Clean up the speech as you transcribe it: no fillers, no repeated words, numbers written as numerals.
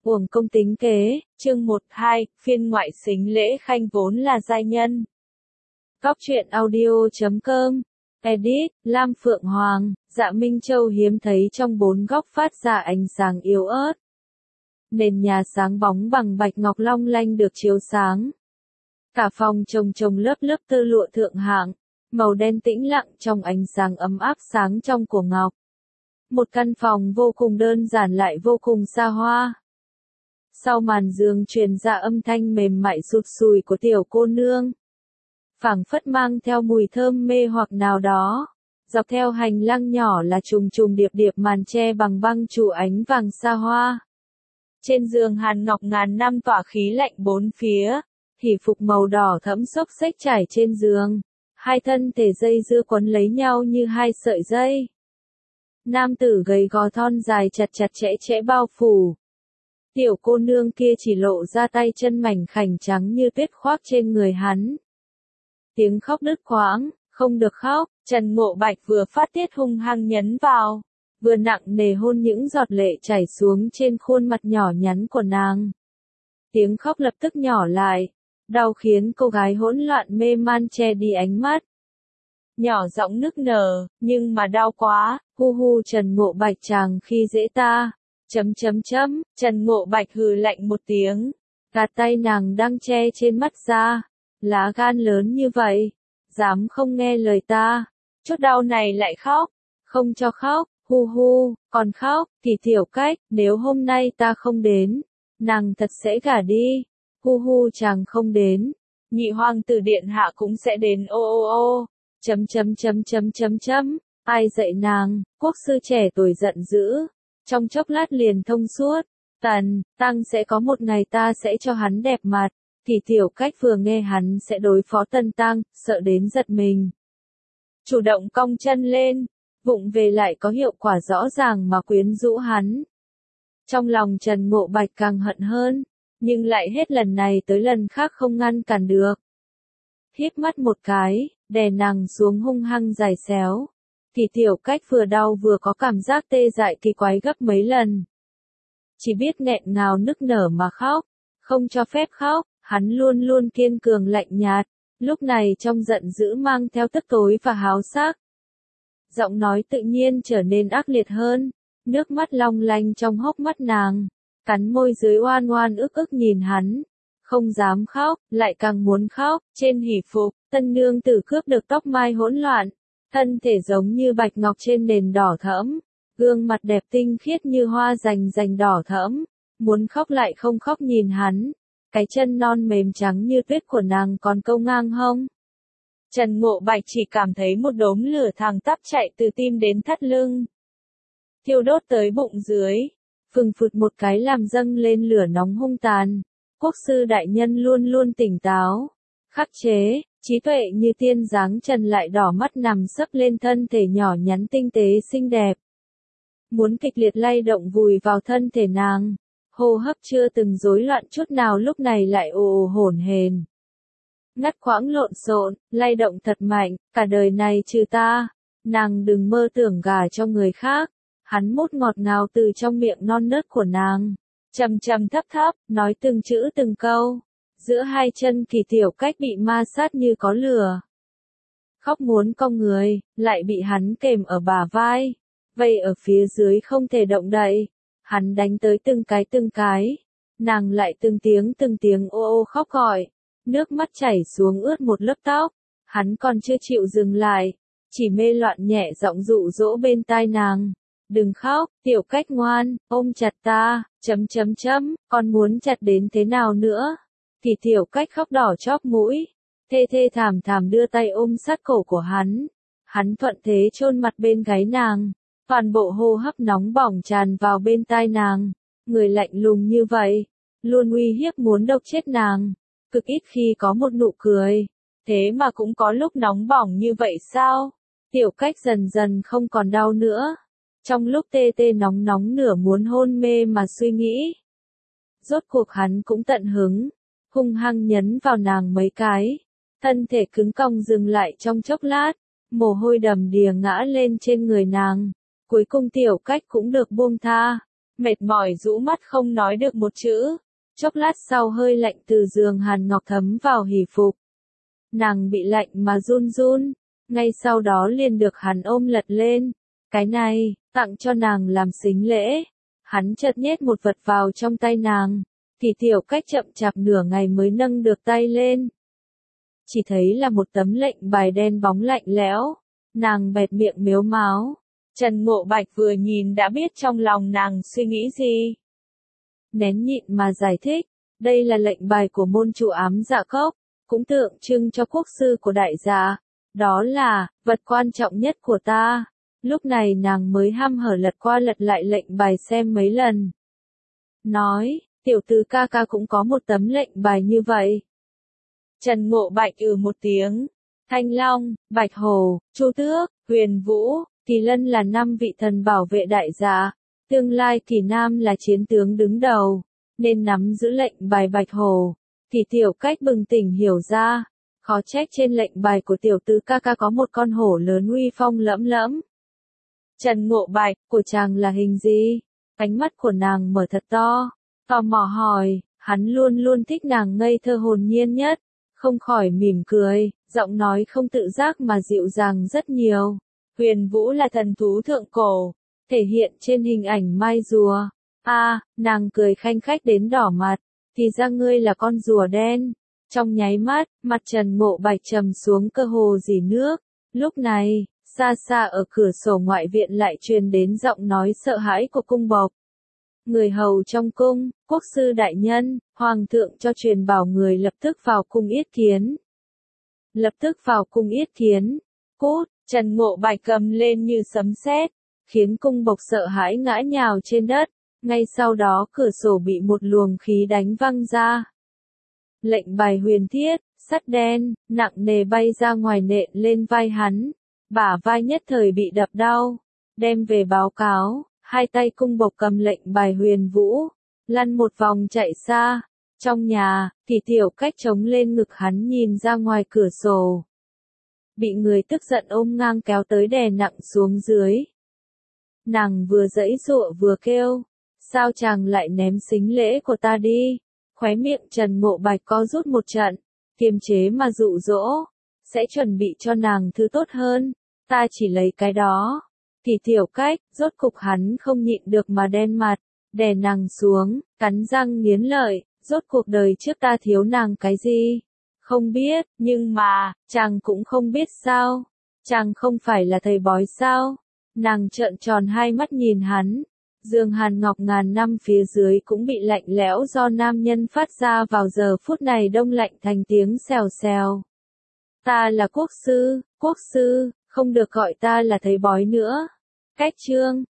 Uổng công tính kế, chương 1-2, phiên ngoại xính lễ khanh vốn là giai nhân. Góc truyện audio.com, edit, Lam Phượng Hoàng, Dạ Minh Châu hiếm thấy trong bốn góc phát ra ánh sáng yếu ớt. Nền nhà sáng bóng bằng bạch ngọc long lanh được chiếu sáng. Cả phòng chồng lớp lớp tơ lụa thượng hạng, màu đen tĩnh lặng trong ánh sáng ấm áp sáng trong của ngọc. Một căn phòng vô cùng đơn giản lại vô cùng xa hoa. Sau màn giường truyền ra âm thanh mềm mại sụt sùi của tiểu cô nương. Phảng phất mang theo mùi thơm mê hoặc nào đó. Dọc theo hành lang nhỏ là trùng điệp màn che bằng băng trụ ánh vàng xa hoa. Trên giường hàn ngọc ngàn năm tỏa khí lạnh bốn phía. Hỉ phục màu đỏ thẫm xốc xếch trải trên giường. Hai thân thể dây dưa quấn lấy nhau như hai sợi dây. Nam tử gầy gò thon dài chặt chẽ bao phủ. Tiểu cô nương kia chỉ lộ ra tay chân mảnh khảnh trắng như tuyết khoác trên người hắn. Tiếng khóc đứt quãng, không được khóc, Trần Ngộ Bạch vừa phát tiết hung hăng nhấn vào, vừa nặng nề hôn những giọt lệ chảy xuống trên khuôn mặt nhỏ nhắn của nàng. Tiếng khóc lập tức nhỏ lại, đau khiến cô gái hỗn loạn mê man che đi ánh mắt. Nhỏ giọng nức nở, nhưng mà đau quá, hu Trần Ngộ Bạch chàng khi dễ ta. Trần Ngộ Bạch hừ lạnh một tiếng, gạt tay nàng đang che trên mắt ra, lá gan lớn như vậy, dám không nghe lời ta, chút đau này lại khóc, không cho khóc, hu, còn khóc, thì Tiểu Cách, nếu hôm nay ta không đến, nàng thật sẽ gả đi, hu chàng không đến, nhị hoàng tử điện hạ cũng sẽ đến ô, ai dạy nàng, quốc sư trẻ tuổi giận dữ. Trong chốc lát liền thông suốt, Tăng sẽ có một ngày ta sẽ cho hắn đẹp mặt, thì Tiểu Cách vừa nghe hắn sẽ đối phó Tân Tăng, sợ đến giật mình. Chủ động cong chân lên, vụng về lại có hiệu quả rõ ràng mà quyến rũ hắn. Trong lòng Trần Ngộ Bạch càng hận hơn, nhưng lại hết lần này tới lần khác không ngăn cản được. Híp mắt một cái, đè nàng xuống hung hăng giày xéo. Thì Tiểu Cách vừa đau vừa có cảm giác tê dại kỳ quái gấp mấy lần. Chỉ biết nghẹn ngào nức nở mà khóc, không cho phép khóc, hắn luôn kiên cường lạnh nhạt, lúc này trong giận dữ mang theo tức tối và háo sắc. Giọng nói tự nhiên trở nên ác liệt hơn, nước mắt long lanh trong hốc mắt nàng, cắn môi dưới oan ức nhìn hắn. Không dám khóc, lại càng muốn khóc, trên hỉ phục, tân nương tử cướp được tóc mai hỗn loạn. Thân thể giống như bạch ngọc trên nền đỏ thẫm, gương mặt đẹp tinh khiết như hoa rành đỏ thẫm, muốn khóc lại không khóc nhìn hắn, cái chân non mềm trắng như tuyết của nàng còn câu ngang hông. Trần Ngộ Bạch chỉ cảm thấy một đốm lửa thẳng tắp chạy từ tim đến thắt lưng, thiêu đốt tới bụng dưới, phừng phụt một cái làm dâng lên lửa nóng hung tàn. Quốc sư đại nhân luôn tỉnh táo, khắc chế. Trí tuệ như tiên dáng Trần lại đỏ mắt nằm sấp lên thân thể nhỏ nhắn tinh tế xinh đẹp. Muốn kịch liệt lay động vùi vào thân thể nàng, hô hấp chưa từng rối loạn chút nào lúc này lại ồ hổn hển. Ngắt quãng lộn xộn, lay động thật mạnh, cả đời này trừ ta, nàng đừng mơ tưởng gả cho người khác. Hắn mút ngọt ngào từ trong miệng non nớt của nàng, trầm thấp, nói từng chữ từng câu. Giữa hai chân Kỳ Tiểu Cách bị ma sát như có lửa. Khóc muốn cong người, lại bị hắn kềm ở bả vai. Vây ở phía dưới không thể động đậy. Hắn đánh tới từng cái. Nàng lại từng tiếng ô khóc gọi. Nước mắt chảy xuống ướt một lớp tóc. Hắn còn chưa chịu dừng lại. Chỉ mê loạn nhẹ giọng dụ dỗ bên tai nàng. Đừng khóc, Tiểu Cách ngoan, ôm chặt ta, con muốn chặt đến thế nào nữa? Thì Tiểu Cách khóc đỏ chóp mũi, thê thảm đưa tay ôm sát cổ của hắn. Hắn thuận thế chôn mặt bên gáy nàng, toàn bộ hô hấp nóng bỏng tràn vào bên tai nàng. Người lạnh lùng như vậy, luôn uy hiếp muốn độc chết nàng, cực ít khi có một nụ cười. Thế mà cũng có lúc nóng bỏng như vậy sao? Tiểu Cách dần không còn đau nữa. Trong lúc tê nóng nửa muốn hôn mê mà suy nghĩ. Rốt cuộc hắn cũng tận hứng. Hung hăng nhấn vào nàng mấy cái, thân thể cứng cong dừng lại trong chốc lát, mồ hôi đầm đìa ngã lên trên người nàng, cuối cùng Tiểu Cách cũng được buông tha, mệt mỏi rũ mắt không nói được một chữ. Chốc lát sau hơi lạnh từ giường Hàn Ngọc thấm vào hỉ phục. Nàng bị lạnh mà run run, ngay sau đó liền được hắn ôm lật lên. Cái này, tặng cho nàng làm sính lễ. Hắn chợt nhét một vật vào trong tay nàng, thì Tiểu Cách chậm chạp nửa ngày mới nâng được tay lên. Chỉ thấy là một tấm lệnh bài đen bóng lạnh lẽo, nàng bẹt miệng mếu máo. Trần Ngộ Bạch vừa nhìn đã biết trong lòng nàng suy nghĩ gì. Nén nhịn mà giải thích, đây là lệnh bài của môn chủ Ám Dạ Cốc, cũng tượng trưng cho quốc sư của đại gia. Đó là, vật quan trọng nhất của ta. Lúc này nàng mới hăm hở lật qua lật lại lệnh bài xem mấy lần. Nói, tiểu tử ca ca cũng có một tấm lệnh bài như vậy. Trần Ngộ Bạch một tiếng. Thanh Long, Bạch Hổ, Chu Tước, Huyền Vũ, Kỳ Lân là 5 vị thần bảo vệ đại gia. Tương lai Kỳ Nam là chiến tướng đứng đầu, nên nắm giữ lệnh bài Bạch Hổ. Thì Tiểu Cách bừng tỉnh hiểu ra, khó trách trên lệnh bài của tiểu tử ca ca có một con hổ lớn uy phong lẫm lẫm. Trần Ngộ Bạch, của chàng là hình gì? Ánh mắt của nàng mở thật to, tò mò hỏi, hắn luôn luôn thích nàng ngây thơ hồn nhiên nhất, không khỏi mỉm cười, giọng nói không tự giác mà dịu dàng rất nhiều. Huyền Vũ là thần thú thượng cổ, thể hiện trên hình ảnh mai rùa. Nàng cười khanh khách đến đỏ mặt, thì ra ngươi là con rùa đen. Trong nháy mắt, mặt Trần Ngộ Bạch trầm xuống cơ hồ rỉ nước. Lúc này, xa xa ở cửa sổ ngoại viện lại truyền đến giọng nói sợ hãi của cung bộc. Người hầu trong cung, quốc sư đại nhân, hoàng thượng cho truyền bảo người lập tức vào cung yết kiến. Lập tức vào cung yết kiến. Cút, Trần Ngộ Bạch cầm lên như sấm sét, khiến cung bộc sợ hãi ngã nhào trên đất. Ngay sau đó cửa sổ bị một luồng khí đánh văng ra. Lệnh bài huyền thiết, sắt đen, nặng nề bay ra ngoài nện lên vai hắn. Bả vai nhất thời bị đập đau. Đem về báo cáo, hai tay cung bộc cầm lệnh bài huyền vũ, lăn một vòng chạy xa. Trong nhà, thì Tiểu Cách chống lên ngực hắn nhìn ra ngoài cửa sổ. Bị người tức giận ôm ngang kéo tới đè nặng xuống dưới. Nàng vừa giãy giụa vừa kêu, sao chàng lại ném sính lễ của ta đi? Khóe miệng Trần Ngộ Bạch co rút một trận, kiềm chế mà dụ dỗ, sẽ chuẩn bị cho nàng thứ tốt hơn, ta chỉ lấy cái đó. Thì Tiểu Cách, rốt cục hắn không nhịn được mà đen mặt, đè nàng xuống, cắn răng nghiến lợi, rốt cuộc đời trước ta thiếu nàng cái gì? Không biết, nhưng mà, chàng cũng không biết sao? Chàng không phải là thầy bói sao? Nàng trợn tròn hai mắt nhìn hắn. Dương Hàn Ngọc ngàn năm phía dưới cũng bị lạnh lẽo do nam nhân phát ra vào giờ phút này đông lạnh thành tiếng xèo xèo. Ta là quốc sư, không được gọi ta là thầy bói nữa. Cách chương